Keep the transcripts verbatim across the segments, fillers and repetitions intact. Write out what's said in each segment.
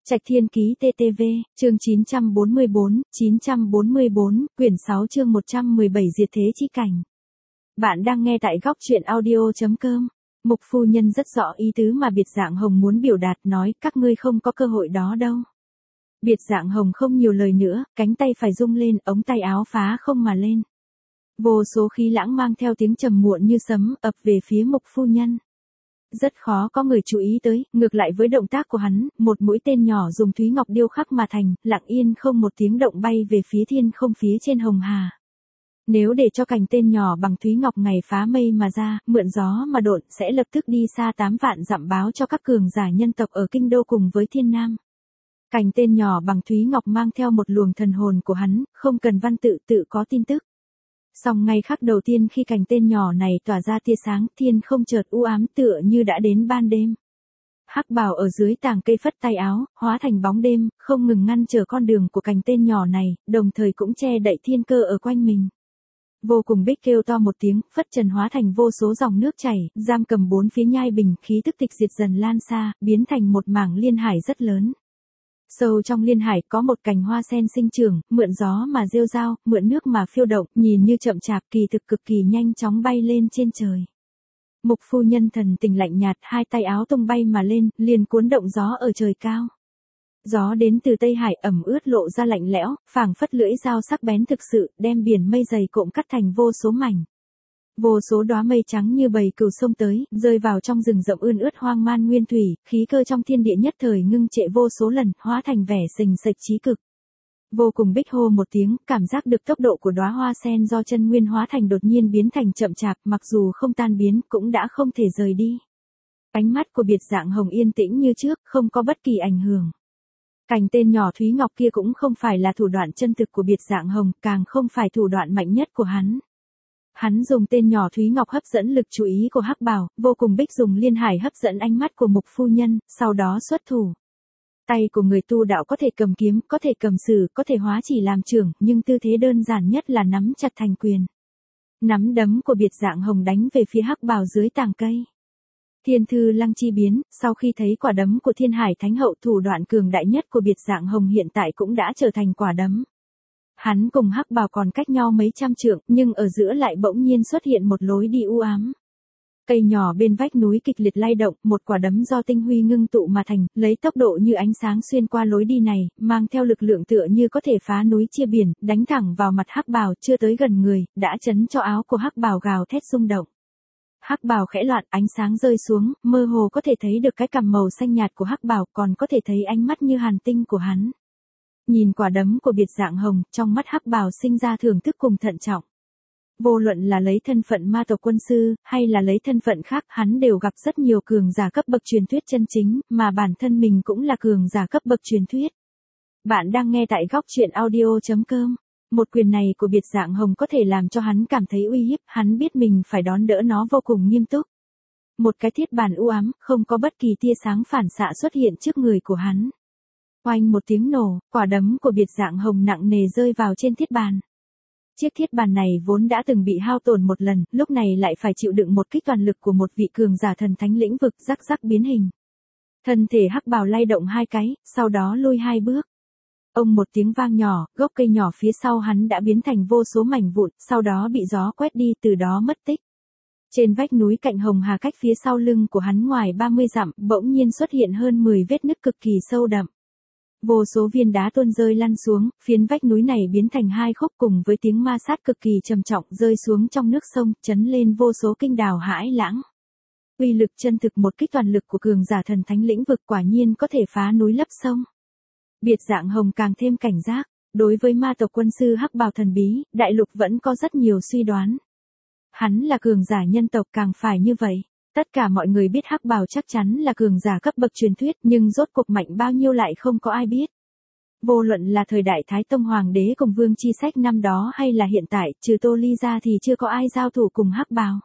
Trạch Thiên Ký tê tê vê, chương chín trăm bốn mươi bốn, chín trăm bốn mươi bốn, quyển sáu chương một trăm mười bảy Diệt thế chi cảnh. Bạn đang nghe tại góc truyện audio.com. Mục phu nhân rất rõ ý tứ mà Biệt Dạng Hồng muốn biểu đạt, nói các ngươi không có cơ hội đó đâu. Biệt Dạng Hồng không nhiều lời nữa, cánh tay phải rung lên, ống tay áo phá không mà lên. Vô số khí lãng mang theo tiếng trầm muộn như sấm ập về phía mục phu nhân. Rất khó có người chú ý tới, ngược lại với động tác của hắn, một mũi tên nhỏ dùng thúy ngọc điêu khắc mà thành, lặng yên không một tiếng động bay về phía thiên không phía trên hồng hà. Nếu để cho cành tên nhỏ bằng thúy ngọc ngày phá mây mà ra, mượn gió mà độn, sẽ lập tức đi xa tám vạn dặm báo cho các cường giả nhân tộc ở kinh đô cùng với thiên nam. Cành tên nhỏ bằng thúy ngọc mang theo một luồng thần hồn của hắn, không cần văn tự tự có tin tức. Song ngay khắc đầu tiên khi cành tên nhỏ này tỏa ra tia sáng, thiên không chợt u ám tựa như đã đến ban đêm. Hắc bào ở dưới tàng cây phất tay áo, hóa thành bóng đêm, không ngừng ngăn trở con đường của cành tên nhỏ này, đồng thời cũng che đậy thiên cơ ở quanh mình. Vô cùng bích kêu to một tiếng, phất trần hóa thành vô số dòng nước chảy, giam cầm bốn phía nhai bình, khí tức tịch diệt dần lan xa, biến thành một mảng liên hải rất lớn. Sâu trong liên hải có một cành hoa sen sinh trưởng, mượn gió mà rêu rao, mượn nước mà phiêu động, nhìn như chậm chạp, kỳ thực cực kỳ nhanh chóng bay lên trên trời. Mục phu nhân thần tình lạnh nhạt, hai tay áo tung bay mà lên, liền cuốn động gió ở trời cao. Gió đến từ Tây Hải ẩm ướt lộ ra lạnh lẽo, phảng phất lưỡi dao sắc bén thực sự, đem biển mây dày cộm cắt thành vô số mảnh. Vô số đóa mây trắng như bầy cừu xông tới, rơi vào trong rừng rậm ươn ướt hoang man nguyên thủy, khí cơ trong thiên địa nhất thời ngưng trệ vô số lần, hóa thành vẻ sình sạch chí cực. Vô cùng bích hô một tiếng, cảm giác được tốc độ của đóa hoa sen do chân nguyên hóa thành đột nhiên biến thành chậm chạp, mặc dù không tan biến, cũng đã không thể rời đi. Ánh mắt của Biệt Dạng Hồng yên tĩnh như trước, không có bất kỳ ảnh hưởng. Cành tên nhỏ thúy ngọc kia cũng không phải là thủ đoạn chân thực của Biệt Dạng Hồng, càng không phải thủ đoạn mạnh nhất của hắn. Hắn dùng tên nhỏ thúy ngọc hấp dẫn lực chú ý của Hắc Bào, vô cùng bích dùng liên hải hấp dẫn ánh mắt của mục phu nhân, sau đó xuất thủ. Tay của người tu đạo có thể cầm kiếm, có thể cầm sử, có thể hóa chỉ làm trưởng, nhưng tư thế đơn giản nhất là nắm chặt thành quyền. Nắm đấm của Biệt Dạng Hồng đánh về phía Hắc Bào dưới tàng cây. Thiên thư lăng chi biến, sau khi thấy quả đấm của Thiên Hải Thánh Hậu, thủ đoạn cường đại nhất của Biệt Dạng Hồng hiện tại cũng đã trở thành quả đấm. Hắn cùng Hắc Bào còn cách nhau mấy trăm trượng, nhưng ở giữa lại bỗng nhiên xuất hiện một lối đi u ám. Cây nhỏ bên vách núi kịch liệt lay động, một quả đấm do tinh huy ngưng tụ mà thành, lấy tốc độ như ánh sáng xuyên qua lối đi này, mang theo lực lượng tựa như có thể phá núi chia biển, đánh thẳng vào mặt Hắc Bào, chưa tới gần người, đã chấn cho áo của Hắc Bào gào thét rung động. Hắc Bào khẽ loạn, ánh sáng rơi xuống, mơ hồ có thể thấy được cái cằm màu xanh nhạt của Hắc Bào, còn có thể thấy ánh mắt như hàn tinh của hắn. Nhìn quả đấm của Biệt Dạng Hồng, trong mắt Hắc Bào sinh ra thưởng thức cùng thận trọng. Vô luận là lấy thân phận ma tộc quân sư, hay là lấy thân phận khác, hắn đều gặp rất nhiều cường giả cấp bậc truyền thuyết chân chính, mà bản thân mình cũng là cường giả cấp bậc truyền thuyết. Bạn đang nghe tại góc truyện audio.com. Một quyền này của Biệt Dạng Hồng có thể làm cho hắn cảm thấy uy hiếp, hắn biết mình phải đón đỡ nó vô cùng nghiêm túc. Một cái thiết bàn u ám, không có bất kỳ tia sáng phản xạ xuất hiện trước người của hắn. Oanh một tiếng nổ, quả đấm của Biệt Dạng Hồng nặng nề rơi vào trên thiết bàn. Chiếc thiết bàn này vốn đã từng bị hao tổn một lần, lúc này lại phải chịu đựng một kích toàn lực của một vị cường giả thần thánh lĩnh vực, rắc rắc biến hình. Thân thể Hắc Bào lay động hai cái, sau đó lui hai bước. Ông một tiếng vang nhỏ, gốc cây nhỏ phía sau hắn đã biến thành vô số mảnh vụn, sau đó bị gió quét đi, từ đó mất tích. Trên vách núi cạnh hồng hà cách phía sau lưng của hắn ngoài ba mươi dặm, bỗng nhiên xuất hiện hơn mười vết nứt cực kỳ sâu đậm. Vô số viên đá tuôn rơi lăn xuống, phiến vách núi này biến thành hai khúc cùng với tiếng ma sát cực kỳ trầm trọng rơi xuống trong nước sông, chấn lên vô số kinh đào hãi lãng. Uy lực chân thực, một kích toàn lực của cường giả thần thánh lĩnh vực quả nhiên có thể phá núi lấp sông. Biệt Dạng Hồng càng thêm cảnh giác, đối với ma tộc quân sư Hắc Bào thần bí, đại lục vẫn có rất nhiều suy đoán. Hắn là cường giả nhân tộc càng phải như vậy. Tất cả mọi người biết Hắc Bào chắc chắn là cường giả cấp bậc truyền thuyết, nhưng rốt cuộc mạnh bao nhiêu lại không có ai biết. Vô luận là thời đại Thái Tông Hoàng đế cùng Vương Chi Sách năm đó hay là hiện tại, trừ Tô Ly ra thì chưa có ai giao thủ cùng Hắc Bào.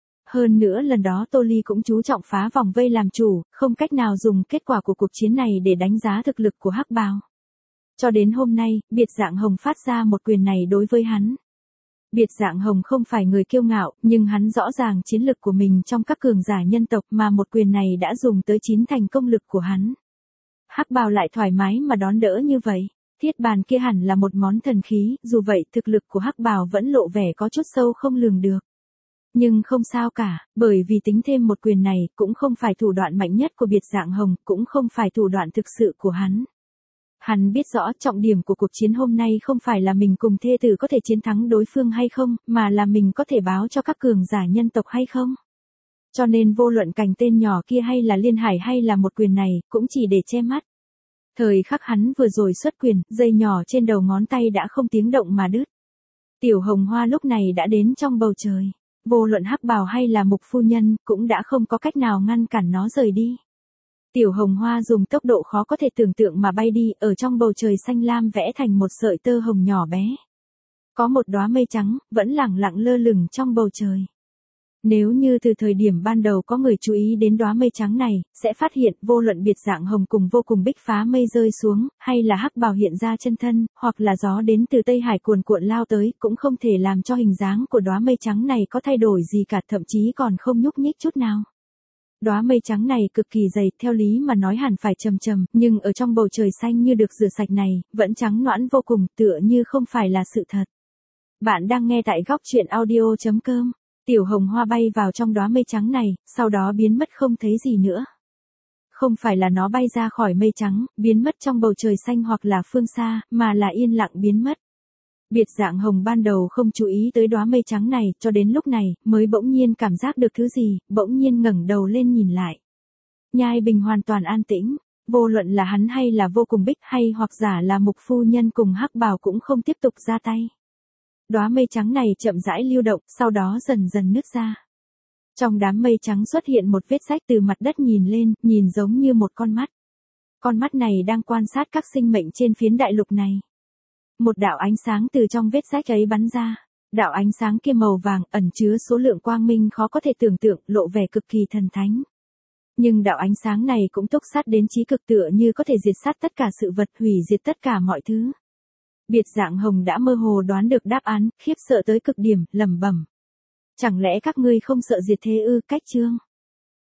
Hơn nữa lần đó Tô Ly cũng chú trọng phá vòng vây làm chủ, không cách nào dùng kết quả của cuộc chiến này để đánh giá thực lực của Hắc Bào. Cho đến hôm nay, Biệt Dạng Hồng phát ra một quyền này đối với hắn. Biệt Dạng Hồng không phải người kiêu ngạo, nhưng hắn rõ ràng chiến lực của mình trong các cường giả nhân tộc, mà một quyền này đã dùng tới chín thành công lực của hắn. Hắc bào lại thoải mái mà đón đỡ như vậy. Thiết bàn kia hẳn là một món thần khí, dù vậy thực lực của Hắc bào vẫn lộ vẻ có chút sâu không lường được. Nhưng không sao cả, bởi vì tính thêm một quyền này cũng không phải thủ đoạn mạnh nhất của biệt dạng hồng, cũng không phải thủ đoạn thực sự của hắn. Hắn biết rõ trọng điểm của cuộc chiến hôm nay không phải là mình cùng thê tử có thể chiến thắng đối phương hay không, mà là mình có thể báo cho các cường giả nhân tộc hay không. Cho nên vô luận cành tên nhỏ kia hay là liên hải hay là một quyền này, cũng chỉ để che mắt. Thời khắc hắn vừa rồi xuất quyền, dây nhỏ trên đầu ngón tay đã không tiếng động mà đứt. Tiểu hồng hoa lúc này đã đến trong bầu trời. Vô luận Hắc bào hay là Mục phu nhân, cũng đã không có cách nào ngăn cản nó rời đi. Tiểu hồng hoa dùng tốc độ khó có thể tưởng tượng mà bay đi, ở trong bầu trời xanh lam vẽ thành một sợi tơ hồng nhỏ bé. Có một đóa mây trắng, vẫn lẳng lặng lơ lửng trong bầu trời. Nếu như từ thời điểm ban đầu có người chú ý đến đóa mây trắng này, sẽ phát hiện vô luận biệt dạng hồng cùng vô cùng bích phá mây rơi xuống, hay là Hắc bào hiện ra chân thân, hoặc là gió đến từ Tây Hải cuồn cuộn lao tới, cũng không thể làm cho hình dáng của đóa mây trắng này có thay đổi gì cả, thậm chí còn không nhúc nhích chút nào. Đóa mây trắng này cực kỳ dày, theo lý mà nói hẳn phải trầm trầm, nhưng ở trong bầu trời xanh như được rửa sạch này, vẫn trắng nõn vô cùng, tựa như không phải là sự thật. Bạn đang nghe tại góc truyện audio chấm com. Tiểu hồng hoa bay vào trong đóa mây trắng này, sau đó biến mất không thấy gì nữa. Không phải là nó bay ra khỏi mây trắng, biến mất trong bầu trời xanh hoặc là phương xa, mà là yên lặng biến mất. Biệt dạng hồng ban đầu không chú ý tới đóa mây trắng này, cho đến lúc này, mới bỗng nhiên cảm giác được thứ gì, bỗng nhiên ngẩng đầu lên nhìn lại. Nhai Bình hoàn toàn an tĩnh, vô luận là hắn hay là vô cùng bích hay hoặc giả là Mục phu nhân cùng Hắc bào cũng không tiếp tục ra tay. Đóa mây trắng này chậm rãi lưu động, sau đó dần dần nứt ra. Trong đám mây trắng xuất hiện một vết rách từ mặt đất nhìn lên, nhìn giống như một con mắt. Con mắt này đang quan sát các sinh mệnh trên phiến đại lục này. Một đạo ánh sáng từ trong vết rách ấy bắn ra. Đạo ánh sáng kia màu vàng, ẩn chứa số lượng quang minh khó có thể tưởng tượng, lộ vẻ cực kỳ thần thánh. Nhưng đạo ánh sáng này cũng túc sát đến chí cực, tựa như có thể diệt sát tất cả sự vật, hủy diệt tất cả mọi thứ. Biệt dạng hồng đã mơ hồ đoán được đáp án, khiếp sợ tới cực điểm, lẩm bẩm. Chẳng lẽ các ngươi không sợ diệt thế ư? Cách chương.